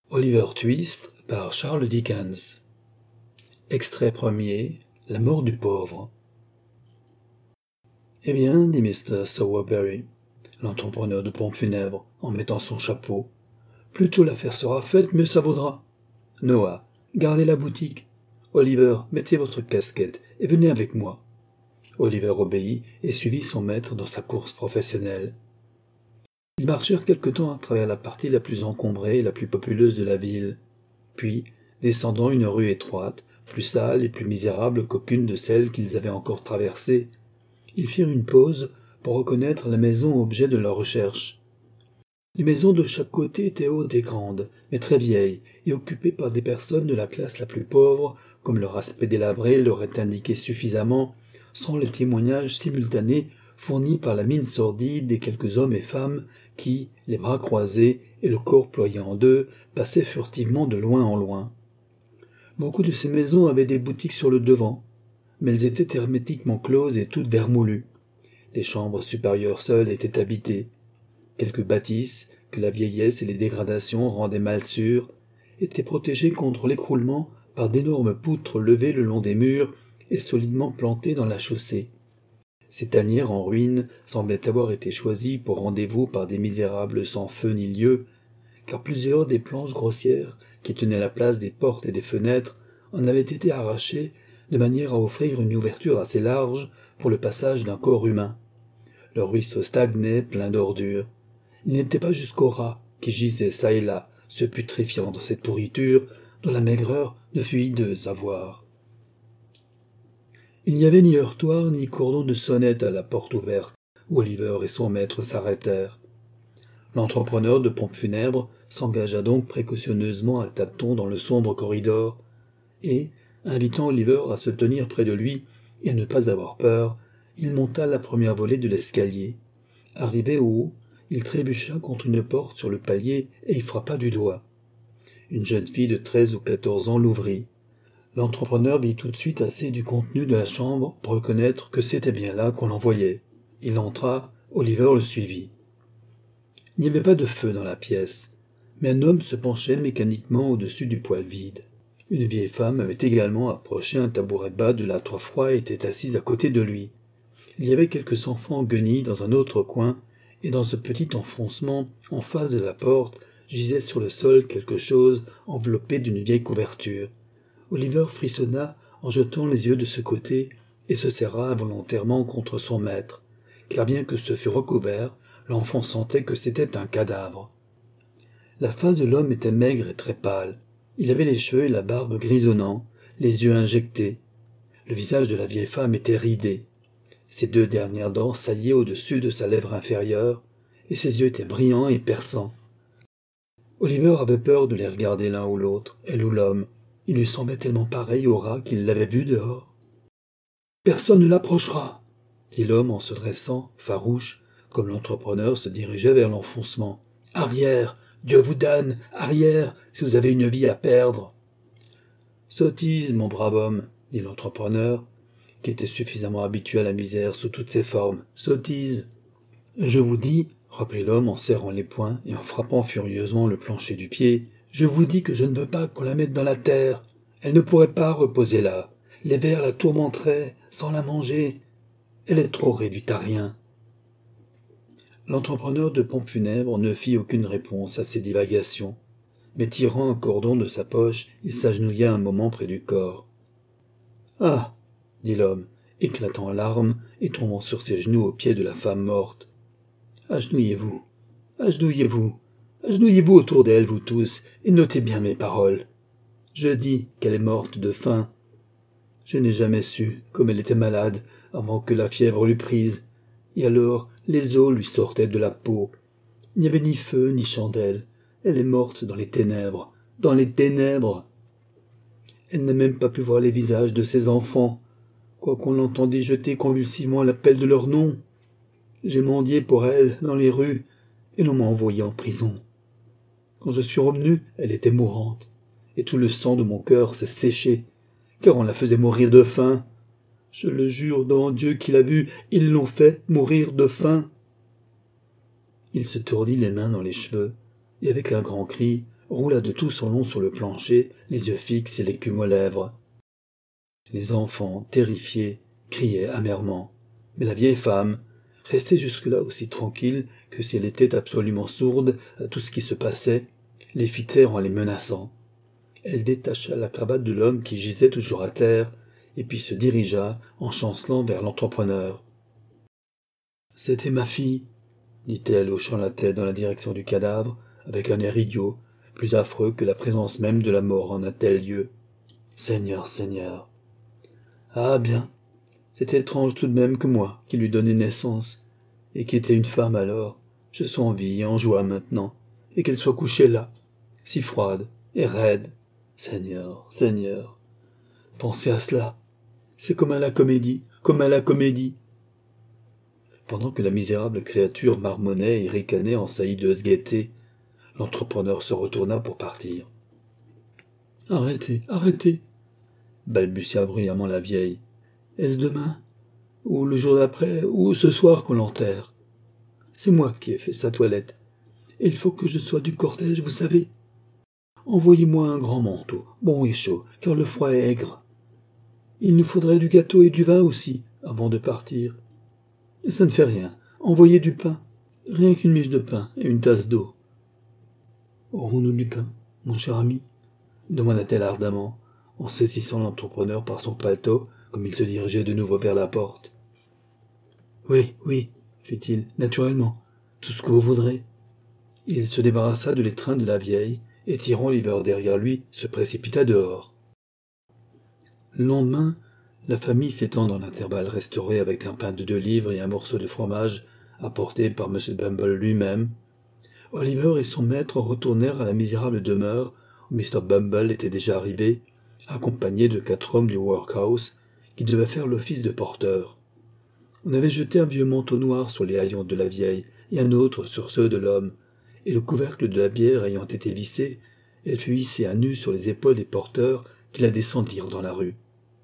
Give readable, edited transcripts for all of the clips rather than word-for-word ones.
Oliver Twist par Charles Dickens. Extrait premier, La mort du pauvre. Eh bien, dit Mr. Sowerberry, l'entrepreneur de pompes funèbres, en mettant son chapeau, plus tôt l'affaire sera faite, mieux ça vaudra. Noah, gardez la boutique. Oliver, mettez votre casquette et venez avec moi. Oliver obéit et suivit son maître dans sa course professionnelle. Ils marchèrent quelque temps à travers la partie la plus encombrée et la plus populeuse de la ville. Puis, descendant une rue étroite, plus sale et plus misérable qu'aucune de celles qu'ils avaient encore traversées, ils firent une pause pour reconnaître la maison objet de leur recherche. Les maisons de chaque côté étaient hautes et grandes, mais très vieilles, et occupées par des personnes de la classe la plus pauvre, comme leur aspect délabré l'aurait indiqué suffisamment, sans les témoignages simultanés fournis par la mine sordide des quelques hommes et femmes qui, les bras croisés et le corps ployé en deux, passaient furtivement de loin en loin. Beaucoup de ces maisons avaient des boutiques sur le devant, mais elles étaient hermétiquement closes et toutes vermoulues. Les chambres supérieures seules étaient habitées. Quelques bâtisses, que la vieillesse et les dégradations rendaient mal sûres, étaient protégées contre l'écroulement par d'énormes poutres levées le long des murs et solidement plantées dans la chaussée. Ces tanières en ruine semblaient avoir été choisies pour rendez-vous par des misérables sans feu ni lieu, car plusieurs des planches grossières qui tenaient la place des portes et des fenêtres en avaient été arrachées de manière à offrir une ouverture assez large pour le passage d'un corps humain. Le ruisseau stagnait plein d'ordures. Il n'était pas jusqu'aux rats qui gisaient çà et là, se putréfiant dans cette pourriture dont la maigreur ne fut hideuse à voir. Il n'y avait ni heurtoir ni cordon de sonnette à la porte ouverte où Oliver et son maître s'arrêtèrent. L'entrepreneur de pompes funèbres s'engagea donc précautionneusement à tâtons dans le sombre corridor, et, invitant Oliver à se tenir près de lui et à ne pas avoir peur, il monta la première volée de l'escalier. Arrivé au haut, il trébucha contre une porte sur le palier et y frappa du doigt. Une jeune fille de 13 ou 14 ans l'ouvrit. L'entrepreneur vit tout de suite assez du contenu de la chambre pour reconnaître que c'était bien là qu'on l'envoyait. Il entra, Oliver le suivit. Il n'y avait pas de feu dans la pièce, mais un homme se penchait mécaniquement au-dessus du poêle vide. Une vieille femme avait également approché un tabouret bas de l'âtre froid et était assise à côté de lui. Il y avait quelques enfants guenilles dans un autre coin, et dans ce petit enfoncement, en face de la porte, gisait sur le sol quelque chose enveloppé d'une vieille couverture. Oliver frissonna en jetant les yeux de ce côté et se serra involontairement contre son maître, car bien que ce fût recouvert, l'enfant sentait que c'était un cadavre. La face de l'homme était maigre et très pâle. Il avait les cheveux et la barbe grisonnants, les yeux injectés. Le visage de la vieille femme était ridé. Ses deux dernières dents saillaient au-dessus de sa lèvre inférieure, et ses yeux étaient brillants et perçants. Oliver avait peur de les regarder l'un ou l'autre, elle ou l'homme. Il lui semblait tellement pareil au rat qu'il l'avait vu dehors. « Personne ne l'approchera !» dit l'homme en se dressant, farouche, comme l'entrepreneur se dirigeait vers l'enfoncement. « Arrière, Dieu vous damne, arrière, si vous avez une vie à perdre !»« Sottise, mon brave homme, dit l'entrepreneur, qui était suffisamment habitué à la misère sous toutes ses formes. Sottise. Je vous dis, reprit l'homme en serrant les poings et en frappant furieusement le plancher du pied, je vous dis que je ne veux pas qu'on la mette dans la terre. Elle ne pourrait pas reposer là. Les vers la tourmenteraient sans la manger. Elle est trop réduite à rien. L'entrepreneur de pompes funèbres ne fit aucune réponse à ces divagations, mais tirant un cordon de sa poche, il s'agenouilla un moment près du corps. « Ah !» dit l'homme, éclatant en larmes et tombant sur ses genoux aux pieds de la femme morte. « Agenouillez-vous, agenouillez-vous, agenouillez-vous autour d'elle, vous tous, et notez bien mes paroles. Je dis qu'elle est morte de faim. Je n'ai jamais su comme elle était malade avant que la fièvre l'eût prise, et alors les os lui sortaient de la peau. Il n'y avait ni feu ni chandelle. Elle est morte dans les ténèbres, dans les ténèbres. Elle n'a même pas pu voir les visages de ses enfants, quoiqu'on l'entendît jeter convulsivement l'appel de leur nom. J'ai mendié pour elle dans les rues, et l'on m'a envoyé en prison. Quand je suis revenu, elle était mourante, et tout le sang de mon cœur s'est séché, car on la faisait mourir de faim. Je le jure devant Dieu qui l'a vu, ils l'ont fait mourir de faim. » Il se tordit les mains dans les cheveux, et avec un grand cri, roula de tout son long sur le plancher, les yeux fixes et l'écume aux lèvres. Les enfants, terrifiés, criaient amèrement. Mais la vieille femme, restée jusque-là aussi tranquille que si elle était absolument sourde à tout ce qui se passait, les fit taire en les menaçant. Elle détacha la cravate de l'homme qui gisait toujours à terre, et puis se dirigea, en chancelant, vers l'entrepreneur. « C'était ma fille, » dit-elle, hochant la tête dans la direction du cadavre, avec un air idiot, plus affreux que la présence même de la mort en un tel lieu. « Seigneur, Seigneur !» « Ah bien, c'est étrange tout de même que moi, qui lui donnais naissance, et qui était une femme alors, je sois en vie et en joie maintenant, et qu'elle soit couchée là, si froide et raide. Seigneur, Seigneur, pensez à cela. C'est comme à la comédie, comme à la comédie. » Pendant que la misérable créature marmonnait et ricanait en sa hideuse gaieté, l'entrepreneur se retourna pour partir. « Arrêtez, arrêtez !» balbutia bruyamment la vieille. « Est-ce demain, ou le jour d'après, ou ce soir qu'on l'enterre? C'est moi qui ai fait sa toilette, et il faut que je sois du cortège, vous savez. Envoyez-moi un grand manteau, bon et chaud, car le froid est aigre. Il nous faudrait du gâteau et du vin aussi, avant de partir. Et ça ne fait rien, envoyez du pain, rien qu'une miche de pain et une tasse d'eau. »« Aurons-nous du pain, mon cher ami ?» demanda-t-elle ardemment, en saisissant l'entrepreneur par son paletot, comme il se dirigeait de nouveau vers la porte. « Oui, oui, fit-il, naturellement, tout ce que vous voudrez. » Il se débarrassa de l'étreinte de la vieille, et tirant Oliver derrière lui, se précipita dehors. Le lendemain, la famille s'étend dans l'intervalle restauré avec un pain de 2 livres et un morceau de fromage apporté par M. Bumble lui-même. Oliver et son maître retournèrent à la misérable demeure où Mr. Bumble était déjà arrivé, accompagné de 4 hommes du workhouse qui devaient faire l'office de porteurs. On avait jeté un vieux manteau noir sur les haillons de la vieille et un autre sur ceux de l'homme, et le couvercle de la bière ayant été vissé, elle fut hissée à nu sur les épaules des porteurs qui la descendirent dans la rue.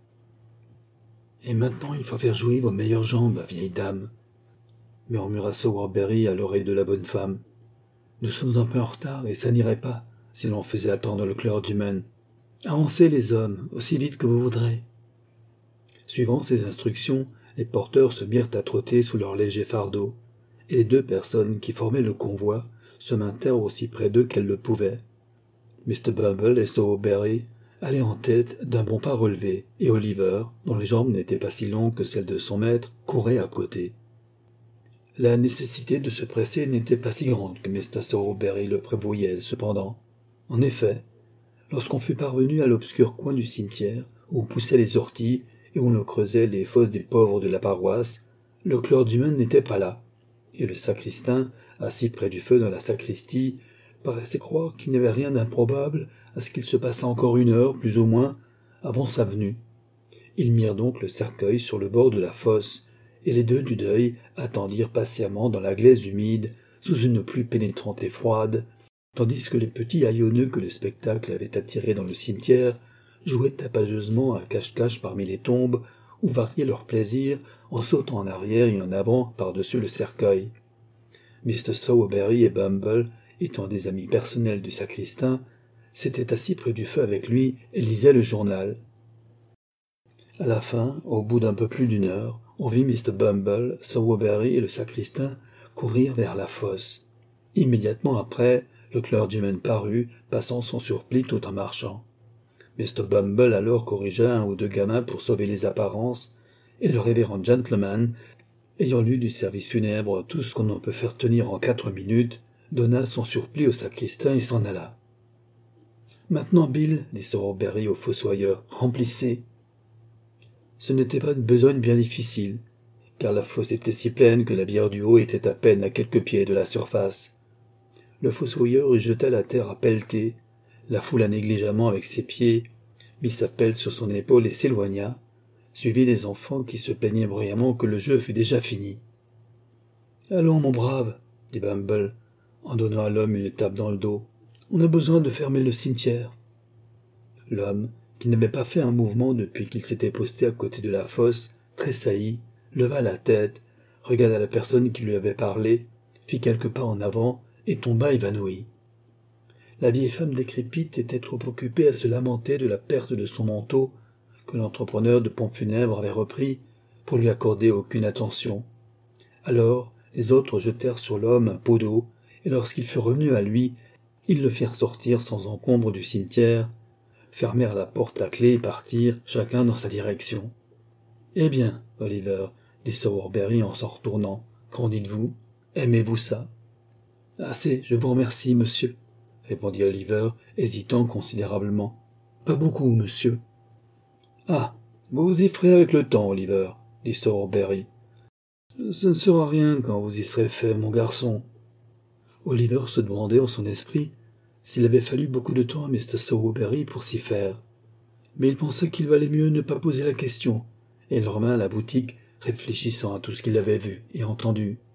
« Et maintenant il faut faire jouer vos meilleures jambes, vieille dame, » murmura Sowerberry à l'oreille de la bonne femme. « Nous sommes un peu en retard et ça n'irait pas si l'on faisait attendre le clergyman. Avancez les hommes, aussi vite que vous voudrez. » Suivant ces instructions, les porteurs se mirent à trotter sous leurs légers fardeaux, et les 2 personnes qui formaient le convoi se maintinrent aussi près d'eux qu'elles le pouvaient. Mr. Bumble et Sowerberry allaient en tête d'un bon pas relevé, et Oliver, dont les jambes n'étaient pas si longues que celles de son maître, courait à côté. La nécessité de se presser n'était pas si grande que Mr. Sowerberry le prévoyait, cependant. En effet, lorsqu'on fut parvenu à l'obscur coin du cimetière, où poussaient les orties et où l'on creusait les fosses des pauvres de la paroisse, le clergyman n'était pas là, et le sacristain, assis près du feu dans la sacristie, paraissait croire qu'il n'y avait rien d'improbable à ce qu'il se passât encore 1 heure, plus ou moins, avant sa venue. Ils mirent donc le cercueil sur le bord de la fosse, et les 2 du deuil attendirent patiemment dans la glaise humide, sous une pluie pénétrante et froide, tandis que les petits haillonneux que le spectacle avait attirés dans le cimetière jouaient tapageusement à cache-cache parmi les tombes, ou variaient leur plaisir en sautant en arrière et en avant par-dessus le cercueil. Mr. Sowerberry et Bumble, étant des amis personnels du sacristain, s'étaient assis près du feu avec lui et lisaient le journal. À la fin, au bout d'un peu plus d'1 heure, on vit Mr. Bumble, Sowerberry et le sacristain courir vers la fosse. Immédiatement après, le clergyman parut, passant son surplis tout en marchant. Mr. Bumble alors corrigea 1 ou 2 gamins pour sauver les apparences, et le révérend gentleman, ayant lu du service funèbre tout ce qu'on en peut faire tenir en 4 minutes, donna son surplis au sacristain et s'en alla. « Maintenant, Bill, dit Sowerberry au fossoyeur, remplissez. » Ce n'était pas une besogne bien difficile, car la fosse était si pleine que la bière du haut était à peine à quelques pieds de la surface. Le fossoyeur y jeta la terre à pelleter, la foula négligemment avec ses pieds, mit sa pelle sur son épaule et s'éloigna, suivi des enfants qui se plaignaient bruyamment que le jeu fût déjà fini. « Allons, mon brave, dit Bumble, en donnant à l'homme une tape dans le dos. On a besoin de fermer le cimetière. » L'homme, qui n'avait pas fait un mouvement depuis qu'il s'était posté à côté de la fosse, tressaillit, leva la tête, regarda la personne qui lui avait parlé, fit quelques pas en avant et tomba évanoui. La vieille femme décrépite était trop occupée à se lamenter de la perte de son manteau que l'entrepreneur de pompes funèbres avait repris pour lui accorder aucune attention. Alors, les autres jetèrent sur l'homme un pot d'eau, et lorsqu'il fut revenu à lui, ils le firent sortir sans encombre du cimetière, fermèrent la porte à clé et partirent, chacun dans sa direction. « Eh bien, Oliver, dit Sowerberry en s'en retournant, qu'en dites-vous? Aimez-vous ça ?»« Assez, je vous remercie, monsieur, » répondit Oliver, hésitant considérablement. « Pas beaucoup, monsieur. »« Ah, vous vous y ferez avec le temps, Oliver, » dit Sowerberry. « Ce ne sera rien quand vous y serez fait, mon garçon. » Oliver se demandait en son esprit s'il avait fallu beaucoup de temps à Mr. Sowerberry pour s'y faire. Mais il pensa qu'il valait mieux ne pas poser la question, et il revint à la boutique, réfléchissant à tout ce qu'il avait vu et entendu.